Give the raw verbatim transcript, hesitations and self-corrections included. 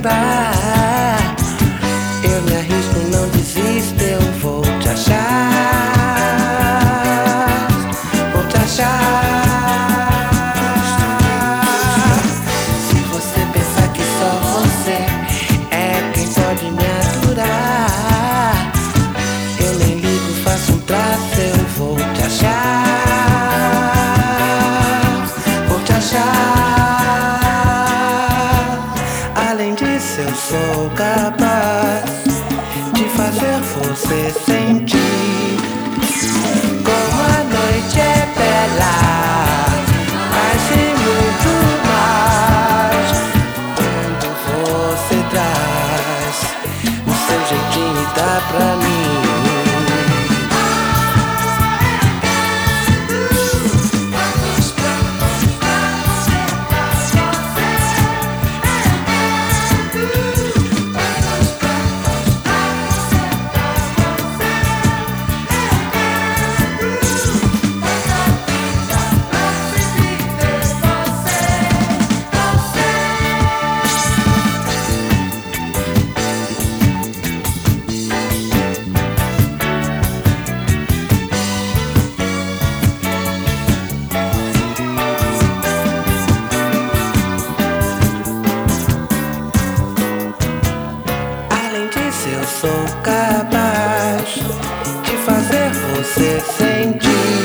lembrar. Eu me arrisco, não desisto, eu vou te achar. Vou te achar. Se você pensar que só você é quem pode me aturar, eu nem ligo, faço um traço, eu vou te achar. Vou te achar. Além disso, eu sou capaz de fazer você sentir como a noite é bela, mas e muito mais quando você traz o seu jeitinho e dá pra mim. Eu sou capaz de fazer você sentir